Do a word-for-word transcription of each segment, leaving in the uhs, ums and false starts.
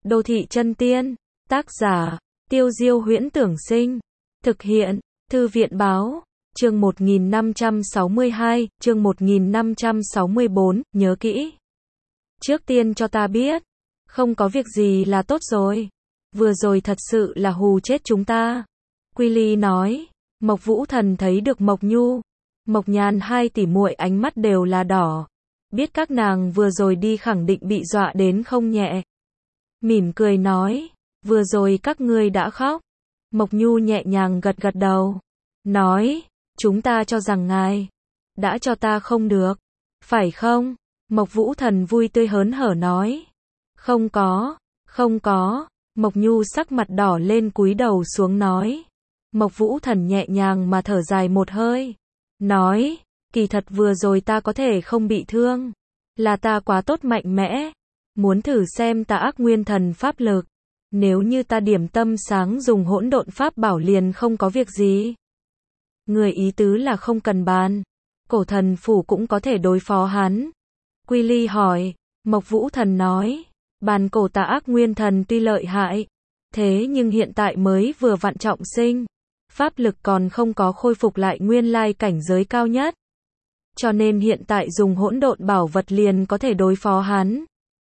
Đô thị chân tiên, tác giả, Tiêu Diêu Huyễn Tưởng Sinh, thực hiện, Thư viện Báo, chương một nghìn năm trăm sáu mươi hai, chương một nghìn năm trăm sáu mươi bốn, nhớ kỹ. Trước tiên cho ta biết, không có việc gì là tốt rồi. Vừa rồi thật sự là hù chết chúng ta. Quy Ly nói, Mộc Vũ Thần thấy được Mộc Nhu, Mộc Nhàn hai tỷ muội ánh mắt đều là đỏ. Biết các nàng vừa rồi đi khẳng định bị dọa đến không nhẹ. Mỉm cười nói, vừa rồi các ngươi đã khóc. Mộc Nhu nhẹ nhàng gật gật đầu. Nói, chúng ta cho rằng ngài đã cho ta không được. Phải không? Mộc Vũ Thần vui tươi hớn hở nói. Không có, không có. Mộc Nhu sắc mặt đỏ lên cúi đầu xuống nói. Mộc Vũ Thần nhẹ nhàng mà thở dài một hơi. Nói, kỳ thật vừa rồi ta có thể không bị thương. Là ta quá tốt mạnh mẽ. Muốn thử xem ta ác nguyên thần pháp lực. Nếu như ta điểm tâm sáng dùng hỗn độn pháp bảo liền không có việc gì. Người ý tứ là không cần bàn. Cổ thần phủ cũng có thể đối phó hắn. Quy Ly hỏi, Mộc Vũ Thần nói, bàn cổ tà ác nguyên thần tuy lợi hại, thế nhưng hiện tại mới vừa vặn trọng sinh, pháp lực còn không có khôi phục lại nguyên lai cảnh giới cao nhất. Cho nên hiện tại dùng hỗn độn bảo vật liền có thể đối phó hắn.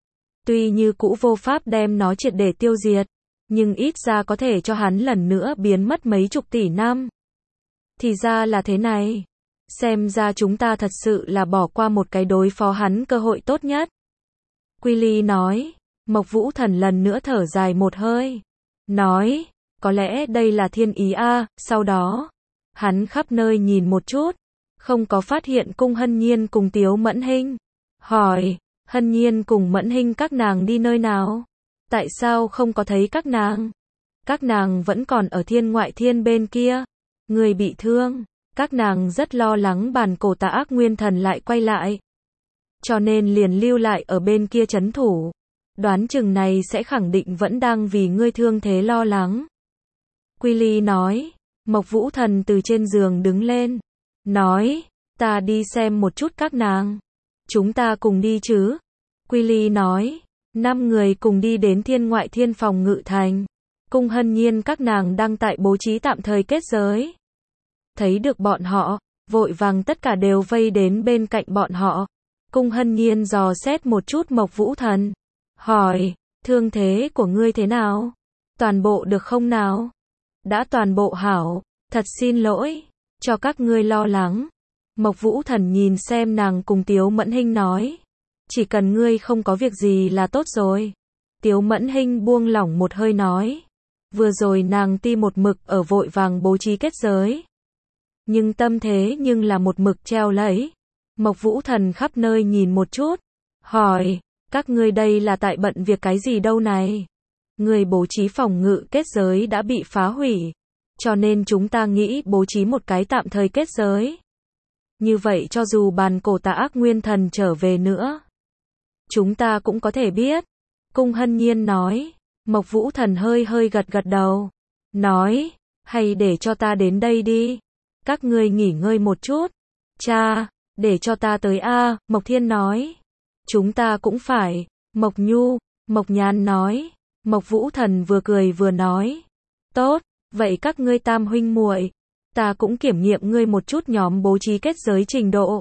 Tuy như cũ vô pháp đem nó triệt để tiêu diệt, nhưng ít ra có thể cho hắn lần nữa biến mất mấy chục tỷ năm. Thì ra là thế này. Xem ra chúng ta thật sự là bỏ qua một cái đối phó hắn cơ hội tốt nhất. Quy Ly nói, Mộc Vũ Thần lần nữa thở dài một hơi. Nói, có lẽ đây là thiên ý a. Sau đó, hắn khắp nơi nhìn một chút, không có phát hiện Cung Hân Nhiên cùng Tiếu Mẫn Hinh. Hỏi, Hân Nhiên cùng Mẫn Hinh các nàng đi nơi nào? Tại sao không có thấy các nàng? Các nàng vẫn còn ở thiên ngoại thiên bên kia. Người bị thương. Các nàng rất lo lắng bàn cổ tà ác nguyên thần lại quay lại. Cho nên liền lưu lại ở bên kia trấn thủ. Đoán chừng này sẽ khẳng định vẫn đang vì ngươi thương thế lo lắng. Quy Ly nói. Mộc Vũ Thần từ trên giường đứng lên. Nói, ta đi xem một chút các nàng. Chúng ta cùng đi chứ? Quy Ly nói. Năm người cùng đi đến thiên ngoại thiên phòng ngự thành. Cung Hân Nhiên các nàng đang tại bố trí tạm thời kết giới. Thấy được bọn họ, vội vàng tất cả đều vây đến bên cạnh bọn họ. Cung Hân Nhiên dò xét một chút Mộc Vũ Thần. Hỏi, thương thế của ngươi thế nào? Toàn bộ được không nào? Đã toàn bộ hảo, thật xin lỗi, cho các ngươi lo lắng. Mộc Vũ Thần nhìn xem nàng cùng Tiếu Mẫn Hinh nói. Chỉ cần ngươi không có việc gì là tốt rồi. Tiếu Mẫn Hinh buông lỏng một hơi nói. Vừa rồi nàng ti một mực ở vội vàng bố trí kết giới. Nhưng tâm thế nhưng là một mực treo lấy. Mộc Vũ Thần khắp nơi nhìn một chút. Hỏi, các ngươi đây là tại bận việc cái gì đâu này? Người bố trí phòng ngự kết giới đã bị phá hủy. Cho nên chúng ta nghĩ bố trí một cái tạm thời kết giới. Như vậy cho dù bàn cổ tà ác nguyên thần trở về nữa, chúng ta cũng có thể biết. Cung Hân Nhiên nói. Mộc Vũ Thần hơi hơi gật gật đầu. Nói, hay để cho ta đến đây đi. Các ngươi nghỉ ngơi một chút. Cha, để cho ta tới a. Mộc Thiên nói. Chúng ta cũng phải. Mộc Nhu, Mộc Nhàn nói. Mộc Vũ Thần vừa cười vừa nói. Tốt, vậy các ngươi tam huynh muội, ta cũng kiểm nghiệm ngươi một chút nhóm bố trí kết giới trình độ.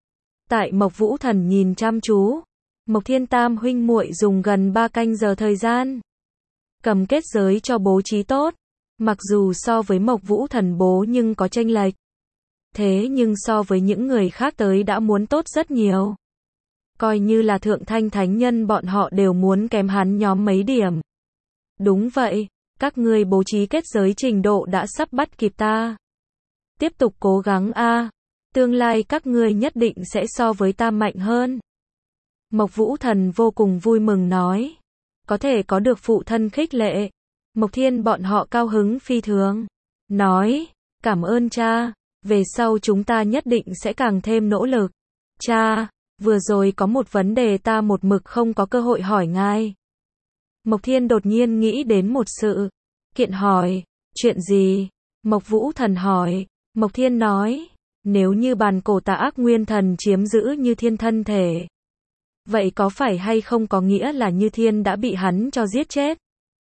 Tại Mộc Vũ Thần nhìn chăm chú, Mộc Thiên tam huynh muội dùng gần ba canh giờ thời gian. Cầm kết giới cho bố trí tốt. Mặc dù so với Mộc Vũ Thần bố nhưng có chênh lệch. Thế nhưng so với những người khác tới đã muốn tốt rất nhiều. Coi như là Thượng Thanh Thánh Nhân bọn họ đều muốn kém hắn nhóm mấy điểm. Đúng vậy, các ngươi bố trí kết giới trình độ đã sắp bắt kịp ta. Tiếp tục cố gắng a, tương lai các ngươi nhất định sẽ so với ta mạnh hơn. Mộc Vũ Thần vô cùng vui mừng nói. Có thể có được phụ thân khích lệ. Mộc Thiên bọn họ cao hứng phi thường. Nói, cảm ơn cha, về sau chúng ta nhất định sẽ càng thêm nỗ lực. Cha, vừa rồi có một vấn đề ta một mực không có cơ hội hỏi ngài. Mộc Thiên đột nhiên nghĩ đến một sự kiện hỏi. Chuyện gì? Mộc Vũ Thần hỏi. Mộc Thiên nói, nếu như bàn cổ tà ác nguyên thần chiếm giữ như thiên thân thể, Vậy có phải hay không có nghĩa là Như Thiên đã bị hắn cho giết chết?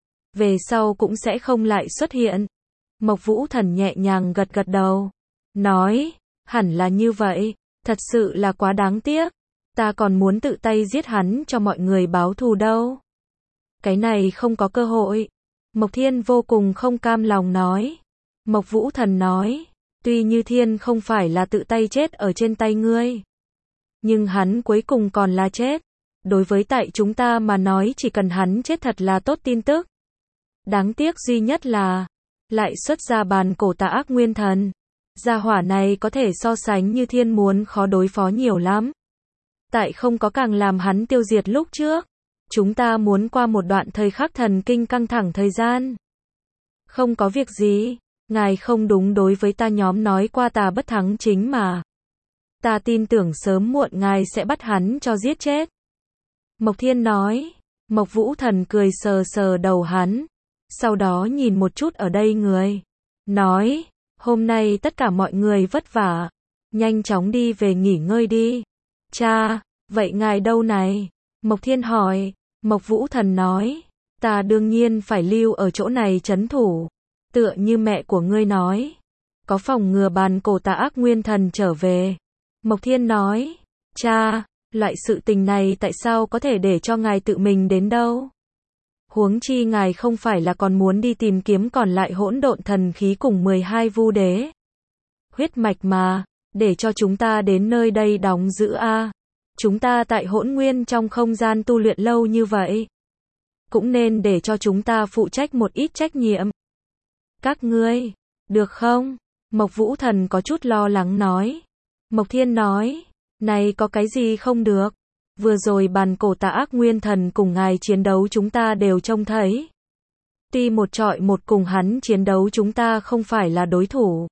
Về sau cũng sẽ không lại xuất hiện. Mộc Vũ Thần nhẹ nhàng gật gật đầu. Nói, hẳn là như vậy, thật sự là quá đáng tiếc. Ta còn muốn tự tay giết hắn cho mọi người báo thù đâu. Cái này không có cơ hội. Mộc Thiên vô cùng không cam lòng nói. Mộc Vũ Thần nói, tuy Như Thiên không phải là tự tay chết ở trên tay ngươi, nhưng hắn cuối cùng còn là chết. Đối với tại chúng ta mà nói chỉ cần hắn chết thật là tốt tin tức. Đáng tiếc duy nhất là, lại xuất ra bàn cổ tà ác nguyên thần. Gia hỏa này có thể so sánh Như Thiên muốn khó đối phó nhiều lắm. Tại không có càng làm hắn tiêu diệt lúc trước. Chúng ta muốn qua một đoạn thời khắc thần kinh căng thẳng thời gian. Không có việc gì, ngài không đúng đối với ta nhóm nói qua ta bất thắng chính mà. Ta tin tưởng sớm muộn ngài sẽ bắt hắn cho giết chết. Mộc Thiên nói. Mộc Vũ Thần cười sờ sờ đầu hắn. Sau đó nhìn một chút ở đây người. Nói, hôm nay tất cả mọi người vất vả. Nhanh chóng đi về nghỉ ngơi đi. Cha, vậy ngài đâu này? Mộc Thiên hỏi. Mộc Vũ Thần nói, ta đương nhiên phải lưu ở chỗ này trấn thủ. Tựa như mẹ của ngươi nói. Có phòng ngừa bàn cổ tà ác nguyên thần trở về. Mộc Thiên nói, cha, loại sự tình này tại sao có thể để cho ngài tự mình đến đâu? Huống chi ngài không phải là còn muốn đi tìm kiếm còn lại hỗn độn thần khí cùng mười hai vu đế. Huyết mạch mà, để cho chúng ta đến nơi đây đóng giữ a. Chúng ta tại hỗn nguyên trong không gian tu luyện lâu như vậy. Cũng nên để cho chúng ta phụ trách một ít trách nhiệm. Các ngươi, được không? Mộc Vũ Thần có chút lo lắng nói. Mộc Thiên nói, này có cái gì không được? Vừa rồi bàn cổ tà ác nguyên thần cùng ngài chiến đấu chúng ta đều trông thấy. Tuy một trọi một cùng hắn chiến đấu chúng ta không phải là đối thủ.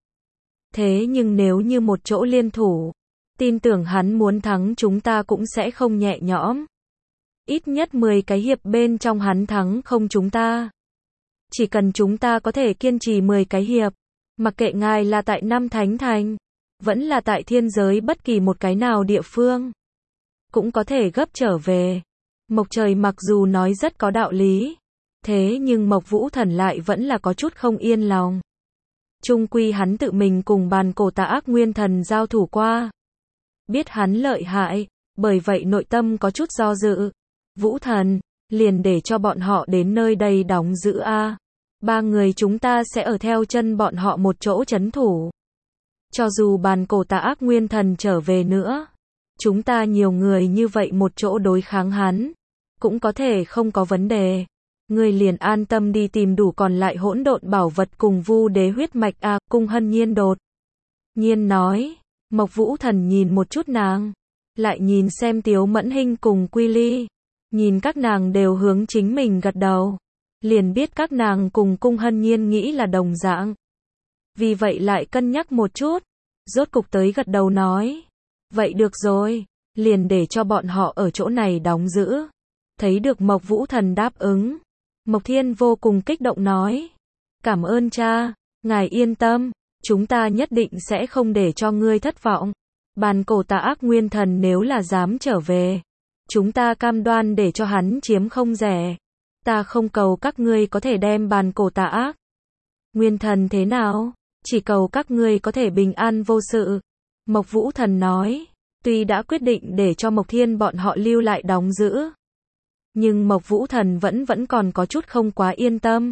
Thế nhưng nếu như một chỗ liên thủ, tin tưởng hắn muốn thắng chúng ta cũng sẽ không nhẹ nhõm. Ít nhất mười cái hiệp bên trong hắn thắng không chúng ta. Chỉ cần chúng ta có thể kiên trì mười cái hiệp, mặc kệ ngài là tại Năm Thánh Thành, vẫn là tại thiên giới bất kỳ một cái nào địa phương, cũng có thể gấp trở về. Mộc Trời mặc dù nói rất có đạo lý, thế nhưng Mộc Vũ Thần lại vẫn là có chút không yên lòng. Chung quy hắn tự mình cùng bàn cổ tà ác nguyên thần giao thủ qua. Biết hắn lợi hại, bởi vậy nội tâm có chút do dự. Vũ Thần, liền để cho bọn họ đến nơi đây đóng giữ a. Ba người chúng ta sẽ ở theo chân bọn họ một chỗ trấn thủ. Cho dù bàn cổ tà ác nguyên thần trở về nữa, chúng ta nhiều người như vậy một chỗ đối kháng hắn, cũng có thể không có vấn đề. Ngươi liền an tâm đi tìm đủ còn lại hỗn độn bảo vật cùng vu đế huyết mạch a. À, Cung Hân Nhiên đột nhiên nói. Mộc Vũ Thần nhìn một chút nàng, lại nhìn xem Tiếu Mẫn Hinh cùng Quy Ly, nhìn các nàng đều hướng chính mình gật đầu, liền biết các nàng cùng Cung Hân Nhiên nghĩ là đồng dạng. Vì vậy lại cân nhắc một chút, rốt cục tới gật đầu nói, vậy được rồi, liền để cho bọn họ ở chỗ này đóng giữ. Thấy được Mộc Vũ Thần đáp ứng, Mộc Thiên vô cùng kích động nói, cảm ơn cha, ngài yên tâm. Chúng ta nhất định sẽ không để cho ngươi thất vọng. Bàn cổ tà ác nguyên thần nếu là dám trở về, chúng ta cam đoan để cho hắn chiếm không rẻ. Ta không cầu các ngươi có thể đem bàn cổ tà ác nguyên thần thế nào, chỉ cầu các ngươi có thể bình an vô sự. Mộc Vũ Thần nói, tuy đã quyết định để cho Mộc Thiên bọn họ lưu lại đóng giữ, nhưng Mộc Vũ Thần vẫn vẫn còn có chút không quá yên tâm.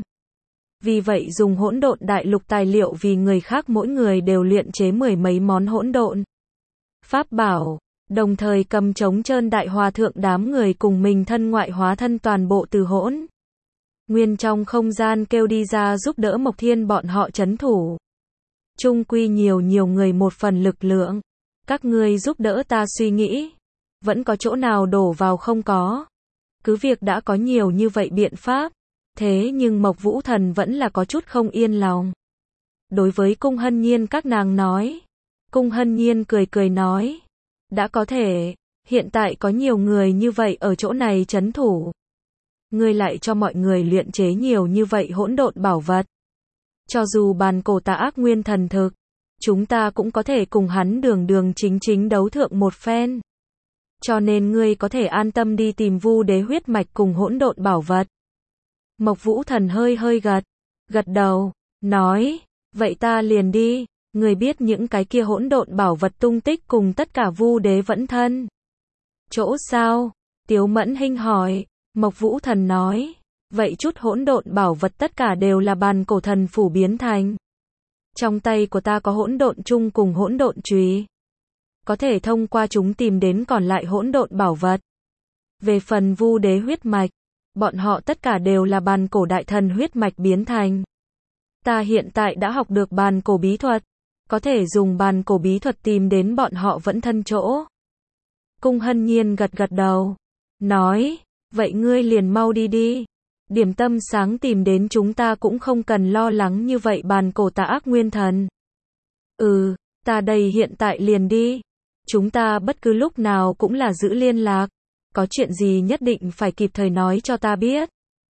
Vì vậy dùng hỗn độn đại lục tài liệu vì người khác mỗi người đều luyện chế mười mấy món hỗn độn pháp bảo, đồng thời cầm trống trơn đại hòa thượng đám người cùng mình thân ngoại hóa thân toàn bộ từ hỗn nguyên trong không gian kêu đi ra giúp đỡ Mộc Thiên bọn họ trấn thủ. Chung quy nhiều nhiều người một phần lực lượng, các ngươi giúp đỡ ta suy nghĩ, vẫn có chỗ nào đổ vào không có. Cứ việc đã có nhiều như vậy biện pháp, thế nhưng Mộc Vũ Thần vẫn là có chút không yên lòng. Đối với Cung Hân Nhiên các nàng nói, Cung Hân Nhiên cười cười nói, đã có thể, hiện tại có nhiều người như vậy ở chỗ này trấn thủ. Ngươi lại cho mọi người luyện chế nhiều như vậy hỗn độn bảo vật. Cho dù bàn cổ tà ác nguyên thần thực, chúng ta cũng có thể cùng hắn đường đường chính chính đấu thượng một phen. cho nên ngươi có thể an tâm đi tìm Vu Đế huyết mạch cùng hỗn độn bảo vật. Mộc Vũ Thần hơi hơi gật, gật đầu, nói, vậy ta liền đi, ngươi biết những cái kia hỗn độn bảo vật tung tích cùng tất cả Vu Đế vẫn thân. Chỗ sao? Tiếu Mẫn Hinh hỏi, Mộc Vũ Thần nói, vậy chút hỗn độn bảo vật tất cả đều là bàn cổ thần phủ biến thành. Trong tay của ta có hỗn độn chung cùng hỗn độn chùy, có thể thông qua chúng tìm đến còn lại hỗn độn bảo vật. Về phần Vu Đế huyết mạch, bọn họ tất cả đều là bàn cổ đại thần huyết mạch biến thành. Ta hiện tại đã học được bàn cổ bí thuật, có thể dùng bàn cổ bí thuật tìm đến bọn họ vẫn thân chỗ. Cung Hân Nhiên gật gật đầu, nói, vậy ngươi liền mau đi đi. Điểm tâm sáng tìm đến chúng ta cũng không cần lo lắng như vậy bàn cổ tà ác nguyên thần. Ừ, ta đây hiện tại liền đi. Chúng ta bất cứ lúc nào cũng là giữ liên lạc. Có chuyện gì nhất định phải kịp thời nói cho ta biết.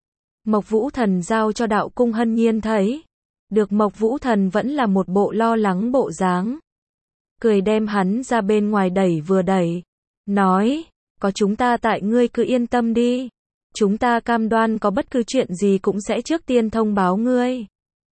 Mộc Vũ Thần giao cho Đạo Cung Hân Nhiên thấy. Được Mộc Vũ Thần vẫn là một bộ lo lắng bộ dáng. Cười đem hắn ra bên ngoài đẩy vừa đẩy. Nói, có chúng ta tại ngươi cứ yên tâm đi. Chúng ta cam đoan có bất cứ chuyện gì cũng sẽ trước tiên thông báo ngươi.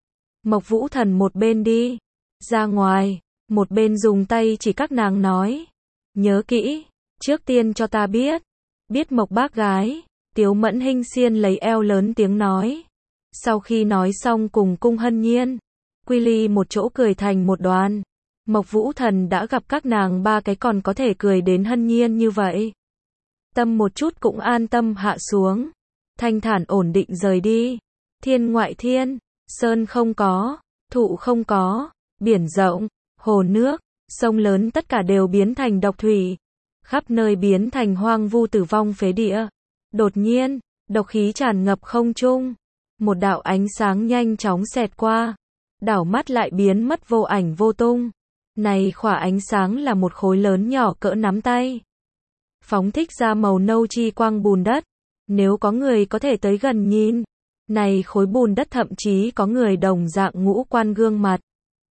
Mộc Vũ Thần một bên đi ra ngoài, một bên dùng tay chỉ các nàng nói, nhớ kỹ, trước tiên cho ta biết. Biết Mộc bác gái. Tiếu Mẫn Hinh xiên lấy eo lớn tiếng nói. Sau khi nói xong cùng Cung Hân Nhiên, Quy Ly một chỗ cười thành một đoàn. Mộc Vũ Thần đã gặp các nàng ba cái còn có thể cười đến Hân Nhiên như vậy. Tâm một chút cũng an tâm hạ xuống. Thanh thản ổn định rời đi. Thiên ngoại thiên, sơn không có, thụ không có, biển rộng, hồ nước, sông lớn tất cả đều biến thành độc thủy. Khắp nơi biến thành hoang vu tử vong phế địa. Đột nhiên, độc khí tràn ngập không trung. Một đạo ánh sáng nhanh chóng xẹt qua. Đảo mắt lại biến mất vô ảnh vô tung. Này khỏa ánh sáng là một khối lớn nhỏ cỡ nắm tay. Phóng thích ra màu nâu chi quang bùn đất. Nếu có người có thể tới gần nhìn. Này khối bùn đất thậm chí có người đồng dạng ngũ quan gương mặt.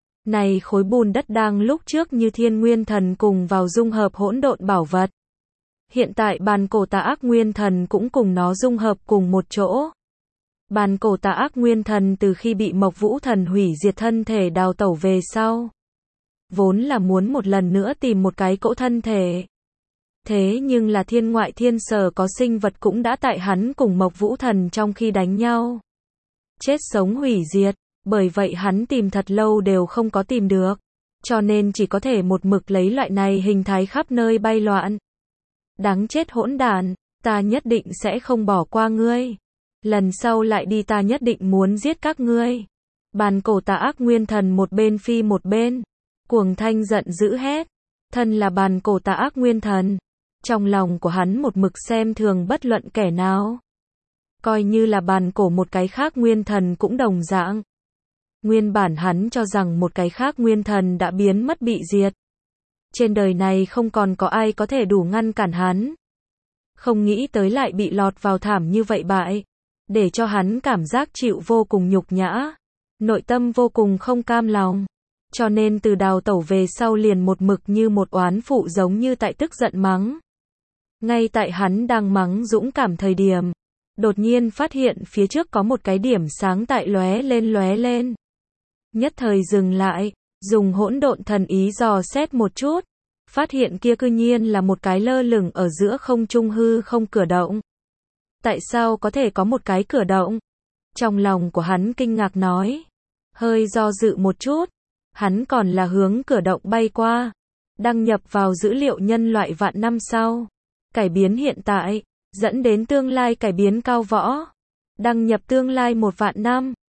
Này khối bùn đất đang lúc trước như thiên nguyên thần cùng vào dung hợp hỗn độn bảo vật. Hiện tại bàn cổ tà ác nguyên thần cũng cùng nó dung hợp cùng một chỗ. Bàn cổ tà ác nguyên thần từ khi bị Mộc Vũ Thần hủy diệt thân thể đào tẩu về sau. Vốn là muốn một lần nữa tìm một cái cỗ thân thể. Thế nhưng là thiên ngoại thiên sở có sinh vật cũng đã tại hắn cùng Mộc Vũ Thần trong khi đánh nhau. Chết sống hủy diệt, bởi vậy hắn tìm thật lâu đều không có tìm được. Cho nên chỉ có thể một mực lấy loại này hình thái khắp nơi bay loạn. Đáng chết hỗn đản, ta nhất định sẽ không bỏ qua ngươi. Lần sau lại đi ta nhất định muốn giết các ngươi. Bàn cổ tà ác nguyên thần một bên phi một bên. Cuồng thanh giận dữ hét. Thân là bàn cổ tà ác nguyên thần. Trong lòng của hắn một mực xem thường bất luận kẻ nào. Coi như là bàn cổ một cái khác nguyên thần cũng đồng dạng. Nguyên bản hắn cho rằng một cái khác nguyên thần đã biến mất bị diệt. Trên đời này không còn có ai có thể đủ ngăn cản hắn. Không nghĩ tới lại bị lọt vào thảm như vậy bại. Để cho hắn cảm giác chịu vô cùng nhục nhã. Nội tâm vô cùng không cam lòng. Cho nên từ đào tẩu về sau liền một mực như một oán phụ giống như tại tức giận mắng. Ngay tại hắn đang mắng dũng cảm thời điểm. Đột nhiên phát hiện phía trước có một cái điểm sáng tại lóe lên lóe lên. Nhất thời dừng lại, dùng hỗn độn thần ý dò xét một chút. Phát hiện kia cư nhiên là một cái lơ lửng ở giữa không trung hư không cửa động. Tại sao có thể có một cái cửa động? Trong lòng của hắn kinh ngạc nói. Hơi do dự một chút. Hắn còn là hướng cửa động bay qua. Đăng nhập vào dữ liệu nhân loại vạn năm sau. Cải biến hiện tại. Dẫn đến tương lai cải biến cao võ. Đăng nhập tương lai một vạn năm.